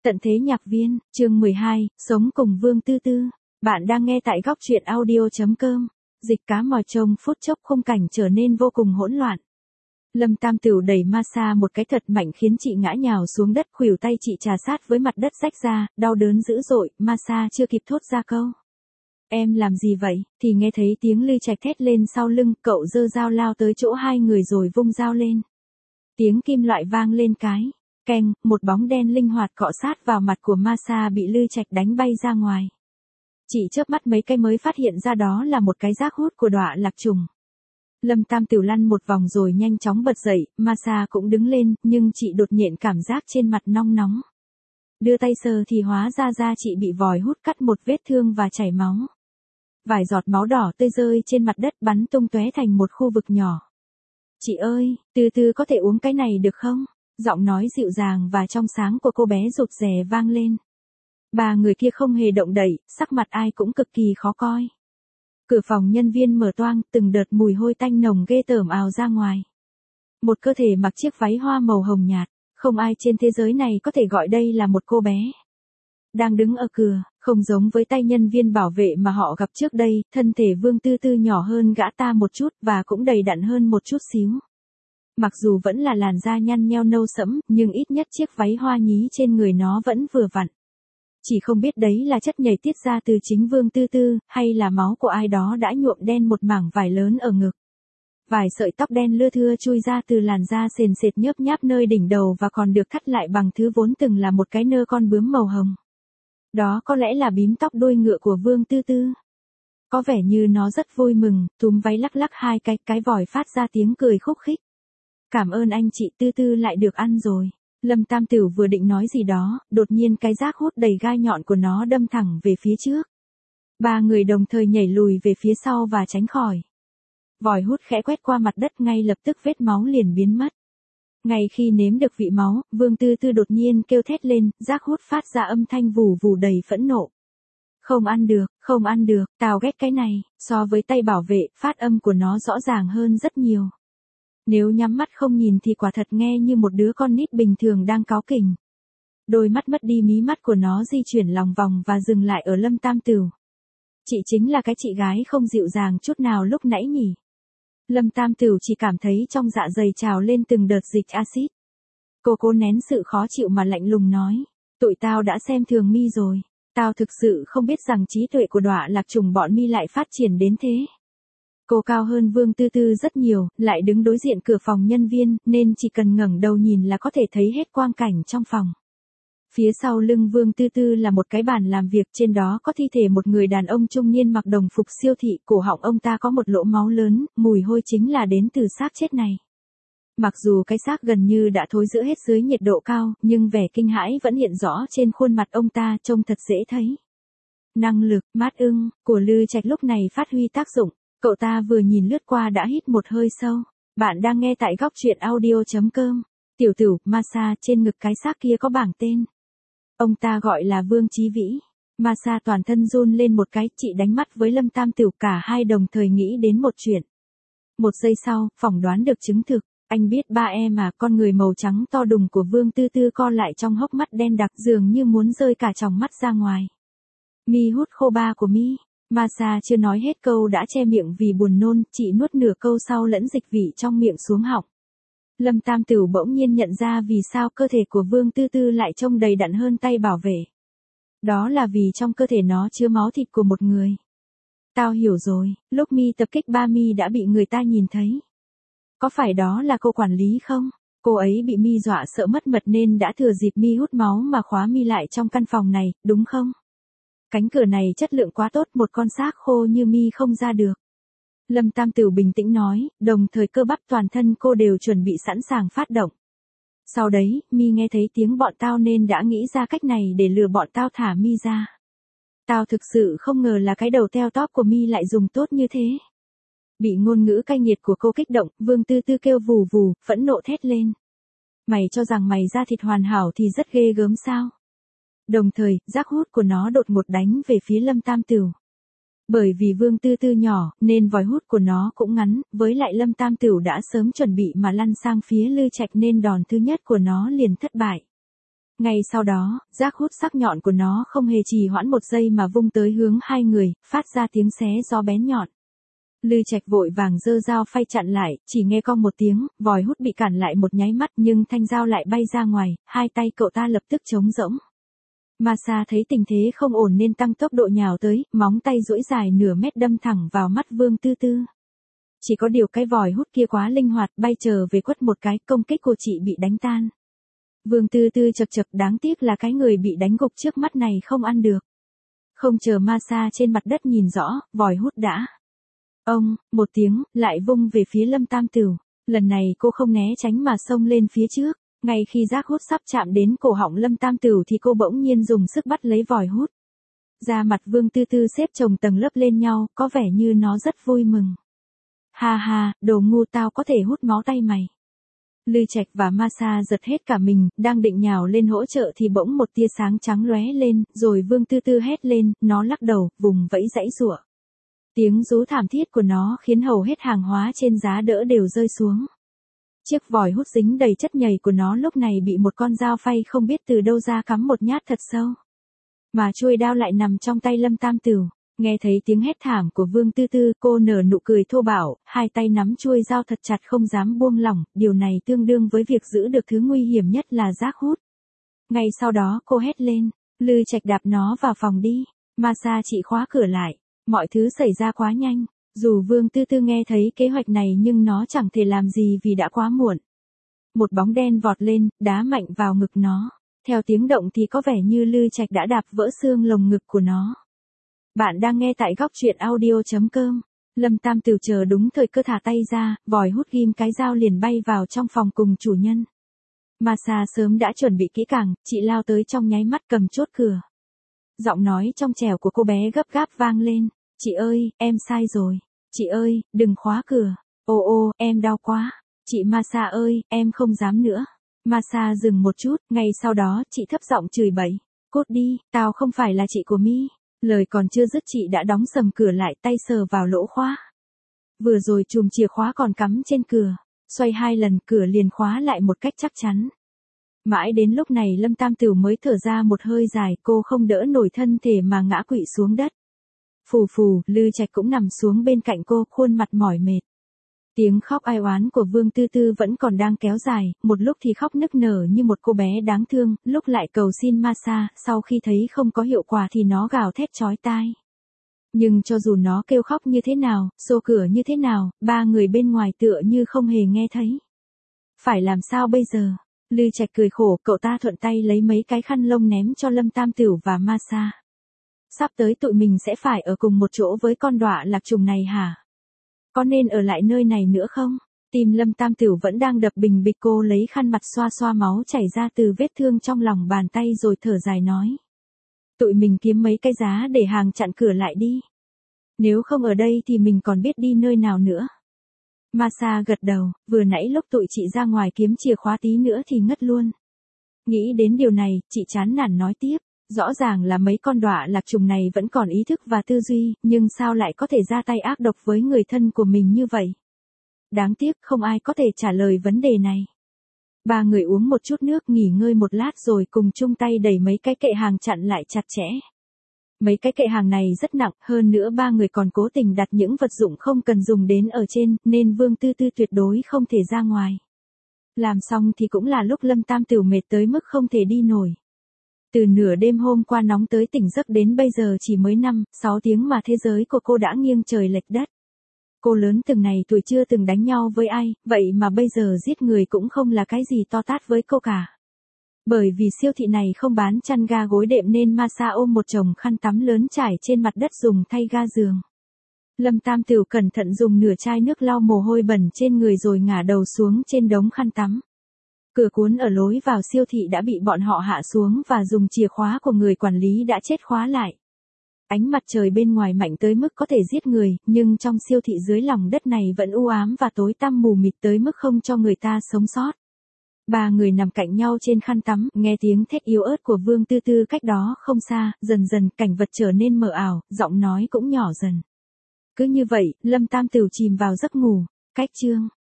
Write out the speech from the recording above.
Tận thế nhạc viên, chương 12, sống cùng Vương Tư Tư. Bạn đang nghe tại góc truyện audio.com. Dịch cá mòi trông phút chốc khung cảnh trở nên vô cùng hỗn loạn. Lâm Tam Tửu đẩy Masa một cái thật mạnh khiến chị ngã nhào xuống đất, khuỷu tay chị trà sát với mặt đất rách ra, đau đớn dữ dội. Masa chưa kịp thốt ra câu "Em làm gì vậy?" thì nghe thấy tiếng Lư Trạch thét lên sau lưng, cậu giơ dao lao tới chỗ hai người rồi vung dao lên. Tiếng kim loại vang lên cái keng, một bóng đen linh hoạt cọ sát vào mặt của Masa bị Lư Trạch đánh bay ra ngoài. Chị chớp mắt mấy cái mới phát hiện ra đó là một cái rác hút của đọa lạc trùng. Lâm Tam Tửu lăn một vòng rồi nhanh chóng bật dậy, Masa cũng đứng lên, nhưng chị đột nhiên cảm giác trên mặt nóng nóng. Đưa tay sờ thì hóa ra da chị bị vòi hút cắt một vết thương và chảy máu. Vài giọt máu đỏ tươi rơi trên mặt đất bắn tung tóe thành một khu vực nhỏ. "Chị ơi, Từ Từ có thể uống cái này được không?" Giọng nói dịu dàng và trong sáng của cô bé rụt rè vang lên. Ba người kia không hề động đậy, sắc mặt ai cũng cực kỳ khó coi. Cửa phòng nhân viên mở toang, từng đợt mùi hôi tanh nồng ghê tởm ào ra ngoài. Một cơ thể mặc chiếc váy hoa màu hồng nhạt, không ai trên thế giới này có thể gọi đây là một cô bé. Đang đứng ở cửa, không giống với tay nhân viên bảo vệ mà họ gặp trước đây, thân thể Vương Tư Tư nhỏ hơn gã ta một chút và cũng đầy đặn hơn một chút xíu. Mặc dù vẫn là làn da nhăn nheo nâu sẫm, nhưng ít nhất chiếc váy hoa nhí trên người nó vẫn vừa vặn. Chỉ không biết đấy là chất nhầy tiết ra từ chính Vương Tư Tư, hay là máu của ai đó đã nhuộm đen một mảng vải lớn ở ngực. Vài sợi tóc đen lưa thưa chui ra từ làn da sền sệt nhớp nháp nơi đỉnh đầu và còn được thắt lại bằng thứ vốn từng là một cái nơ con bướm màu hồng. Đó có lẽ là bím tóc đuôi ngựa của Vương Tư Tư. Có vẻ như nó rất vui mừng, túm váy lắc lắc hai cái vòi phát ra tiếng cười khúc khích. "Cảm ơn anh chị, Tư Tư lại được ăn rồi." Lâm Tam Tửu vừa định nói gì đó, đột nhiên cái rác hút đầy gai nhọn của nó đâm thẳng về phía trước. Ba người đồng thời nhảy lùi về phía sau và tránh khỏi. Vòi hút khẽ quét qua mặt đất, ngay lập tức vết máu liền biến mất. Ngay khi nếm được vị máu, Vương Tư Tư đột nhiên kêu thét lên, rác hút phát ra âm thanh vù vù đầy phẫn nộ. "Không ăn được, không ăn được, tao ghét cái này." So với tay bảo vệ, phát âm của nó rõ ràng hơn rất nhiều. Nếu nhắm mắt không nhìn thì quả thật nghe như một đứa con nít bình thường đang cáu kỉnh. Đôi mắt mất đi mí mắt của nó di chuyển lòng vòng và dừng lại ở Lâm Tam Tửu. "Chị chính là cái chị gái không dịu dàng chút nào lúc nãy nhỉ?" Lâm Tam Tửu chỉ cảm thấy trong dạ dày trào lên từng đợt dịch axit. Cô cố nén sự khó chịu mà lạnh lùng nói, "Tụi tao đã xem thường mi rồi. Tao thực sự không biết rằng trí tuệ của đọa lạc trùng bọn mi lại phát triển đến thế." Cô cao hơn Vương Tư Tư rất nhiều, lại đứng đối diện cửa phòng nhân viên, nên chỉ cần ngẩng đầu nhìn là có thể thấy hết quang cảnh trong phòng. Phía sau lưng Vương Tư Tư là một cái bàn làm việc, trên đó có thi thể một người đàn ông trung niên mặc đồng phục siêu thị, cổ họng ông ta có một lỗ máu lớn, mùi hôi chính là đến từ xác chết này. Mặc dù cái xác gần như đã thối rữa hết dưới nhiệt độ cao, nhưng vẻ kinh hãi vẫn hiện rõ trên khuôn mặt ông ta, trông thật dễ thấy. Năng lực mát ưng của Lư Trạch lúc này phát huy tác dụng. Cậu ta vừa nhìn lướt qua đã hít một hơi sâu. Bạn đang nghe tại góc truyện audio.com. "Tiểu Tửu, Masa, trên ngực cái xác kia có bảng tên." Ông ta gọi là Vương Chí Vĩ. Masa toàn thân run lên một cái, chị đánh mắt với Lâm Tam Tửu, cả hai đồng thời nghĩ đến một chuyện. Một giây sau, phỏng đoán được chứng thực. "Anh biết ba em à?" Con người màu trắng to đùng của Vương Tư Tư co lại trong hốc mắt đen đặc, dường như muốn rơi cả tròng mắt ra ngoài. "Mi hút khô ba của mi." Masa chưa nói hết câu đã che miệng vì buồn nôn, chị nuốt nửa câu sau lẫn dịch vị trong miệng xuống họng. Lâm Tam Tửu bỗng nhiên nhận ra vì sao cơ thể của Vương Tư Tư lại trông đầy đặn hơn tay bảo vệ. Đó là vì trong cơ thể nó chứa máu thịt của một người. "Tao hiểu rồi, lúc mi tập kích ba mi đã bị người ta nhìn thấy. Có phải đó là cô quản lý không? Cô ấy bị mi dọa sợ mất mật nên đã thừa dịp mi hút máu mà khóa mi lại trong căn phòng này, đúng không? Cánh cửa này chất lượng quá tốt, một con xác khô như mi không ra được." Lâm Tam Tửu bình tĩnh nói, đồng thời cơ bắp toàn thân cô đều chuẩn bị sẵn sàng phát động. "Sau đấy, mi nghe thấy tiếng bọn tao nên đã nghĩ ra cách này để lừa bọn tao thả mi ra. Tao thực sự không ngờ là cái đầu teo tóp của mi lại dùng tốt như thế." Bị ngôn ngữ cay nghiệt của cô kích động, Vương Tư Tư kêu vù vù, phẫn nộ thét lên. "Mày cho rằng mày da thịt hoàn hảo thì rất ghê gớm sao?" Đồng thời, rác hút của nó đột ngột đánh về phía Lâm Tam Tửu. Bởi vì Vương Tư Tư nhỏ, nên vòi hút của nó cũng ngắn, với lại Lâm Tam Tửu đã sớm chuẩn bị mà lăn sang phía Lư Trạch nên đòn thứ nhất của nó liền thất bại. Ngay sau đó, giác hút sắc nhọn của nó không hề trì hoãn một giây mà vung tới hướng hai người, phát ra tiếng xé gió bén nhọn. Lư Trạch vội vàng giơ dao phay chặn lại, chỉ nghe cong một tiếng, vòi hút bị cản lại một nháy mắt nhưng thanh dao lại bay ra ngoài, hai tay cậu ta lập tức trống rỗng. Masa thấy tình thế không ổn nên tăng tốc độ nhào tới, móng tay duỗi dài nửa mét đâm thẳng vào mắt Vương Tư Tư. Chỉ có điều cái vòi hút kia quá linh hoạt, bay trở về quất một cái, công kích của chị bị đánh tan. Vương Tư Tư chậc chậc, đáng tiếc là cái người bị đánh gục trước mắt này không ăn được. Không chờ Masa trên mặt đất nhìn rõ, vòi hút đã. Ông, một tiếng, lại vung về phía Lâm Tam Tửu. Lần này cô không né tránh mà xông lên phía trước. Ngay khi giác hút sắp chạm đến cổ họng Lâm Tam Tửu thì cô bỗng nhiên dùng sức bắt lấy vòi hút. Da mặt Vương Tư Tư xếp chồng tầng lớp lên nhau, có vẻ như nó rất vui mừng. Ha ha, đồ ngu, tao có thể hút máu tay mày. Lư Trạch và Masa giật hết cả mình, đang định nhào lên hỗ trợ thì bỗng một tia sáng trắng lóe lên, rồi Vương Tư Tư hét lên, nó lắc đầu, vùng vẫy giãy giụa. Tiếng rú thảm thiết của nó khiến hầu hết hàng hóa trên giá đỡ đều rơi xuống. Chiếc vòi hút dính đầy chất nhầy của nó lúc này bị một con dao phay không biết từ đâu ra cắm một nhát thật sâu. Mà chuôi đao lại nằm trong tay Lâm Tam Tửu. Nghe thấy tiếng hét thảm của Vương Tư Tư, cô nở nụ cười thô bạo, hai tay nắm chuôi dao thật chặt không dám buông lỏng, điều này tương đương với việc giữ được thứ nguy hiểm nhất là giác hút. Ngay sau đó cô hét lên, Lư Trạch đạp nó vào phòng đi. Masa chị khóa cửa lại. Mọi thứ xảy ra quá nhanh. Dù Vương Tư Tư nghe thấy kế hoạch này nhưng nó chẳng thể làm gì vì đã quá muộn. Một bóng đen vọt lên, đá mạnh vào ngực nó. Theo tiếng động thì có vẻ như Lư Trạch đã đạp vỡ xương lồng ngực của nó. Bạn đang nghe tại góc truyện audio.com. Lâm Tam Tửu chờ đúng thời cơ thả tay ra, vòi hút ghim cái dao liền bay vào trong phòng cùng chủ nhân. Masa sớm đã chuẩn bị kỹ càng, chị lao tới trong nháy mắt cầm chốt cửa. Giọng nói trong trẻo của cô bé gấp gáp vang lên. Chị ơi, em sai rồi. Chị ơi, đừng khóa cửa. Ô, em đau quá. Chị Masa ơi, em không dám nữa. Masa dừng một chút, ngay sau đó chị thấp giọng chửi bậy. Cút đi, tao không phải là chị của Mi. Lời còn chưa dứt chị đã đóng sầm cửa lại, tay sờ vào lỗ khóa. Vừa rồi chùm chìa khóa còn cắm trên cửa. Xoay 2 lần cửa liền khóa lại một cách chắc chắn. Mãi đến lúc này Lâm Tam Tửu mới thở ra một hơi dài, cô không đỡ nổi thân thể mà ngã quỵ xuống đất. Phù phù, Lư Trạch cũng nằm xuống bên cạnh cô, khuôn mặt mỏi mệt. Tiếng khóc ai oán của Vương Tư Tư vẫn còn đang kéo dài, một lúc thì khóc nức nở như một cô bé đáng thương, lúc lại cầu xin Masa, sau khi thấy không có hiệu quả thì nó gào thét chói tai. Nhưng cho dù nó kêu khóc như thế nào, xô cửa như thế nào, ba người bên ngoài tựa như không hề nghe thấy. Phải làm sao bây giờ? Lư Trạch cười khổ, cậu ta thuận tay lấy mấy cái khăn lông ném cho Lâm Tam Tửu và Masa. Sắp tới tụi mình sẽ phải ở cùng một chỗ với con đọa lạc trùng này hả? Có nên ở lại nơi này nữa không? Tim Lâm Tam Tửu vẫn đang đập bình bịch, cô lấy khăn mặt xoa xoa máu chảy ra từ vết thương trong lòng bàn tay rồi thở dài nói. Tụi mình kiếm mấy cái giá để hàng chặn cửa lại đi. Nếu không ở đây thì mình còn biết đi nơi nào nữa. Masa gật đầu, vừa nãy lúc tụi chị ra ngoài kiếm chìa khóa tí nữa thì ngất luôn. Nghĩ đến điều này, chị chán nản nói tiếp. Rõ ràng là mấy con đọa lạc trùng này vẫn còn ý thức và tư duy, nhưng sao lại có thể ra tay ác độc với người thân của mình như vậy? Đáng tiếc không ai có thể trả lời vấn đề này. Ba người uống một chút nước, nghỉ ngơi một lát rồi cùng chung tay đẩy mấy cái kệ hàng chặn lại chặt chẽ. Mấy cái kệ hàng này rất nặng, hơn nữa ba người còn cố tình đặt những vật dụng không cần dùng đến ở trên, nên Vương Tư Tư tuyệt đối không thể ra ngoài. Làm xong thì cũng là lúc Lâm Tam Tửu mệt tới mức không thể đi nổi. Từ nửa đêm hôm qua nóng tới tỉnh giấc đến bây giờ chỉ mới 5-6 tiếng mà thế giới của cô đã nghiêng trời lệch đất. Cô lớn từng này tuổi chưa từng đánh nhau với ai, vậy mà bây giờ giết người cũng không là cái gì to tát với cô cả. Bởi vì siêu thị này không bán chăn ga gối đệm nên Masa ôm một chồng khăn tắm lớn trải trên mặt đất dùng thay ga giường. Lâm Tam Tửu cẩn thận dùng nửa chai nước lau mồ hôi bẩn trên người rồi ngả đầu xuống trên đống khăn tắm. Cửa cuốn ở lối vào siêu thị đã bị bọn họ hạ xuống và dùng chìa khóa của người quản lý đã chết khóa lại. Ánh mặt trời bên ngoài mạnh tới mức có thể giết người, nhưng trong siêu thị dưới lòng đất này vẫn u ám và tối tăm mù mịt tới mức không cho người ta sống sót. Ba người nằm cạnh nhau trên khăn tắm, nghe tiếng thét yếu ớt của Vương Tư Tư cách đó không xa, dần dần cảnh vật trở nên mờ ảo, giọng nói cũng nhỏ dần. Cứ như vậy, Lâm Tam Tửu chìm vào giấc ngủ. Cách chương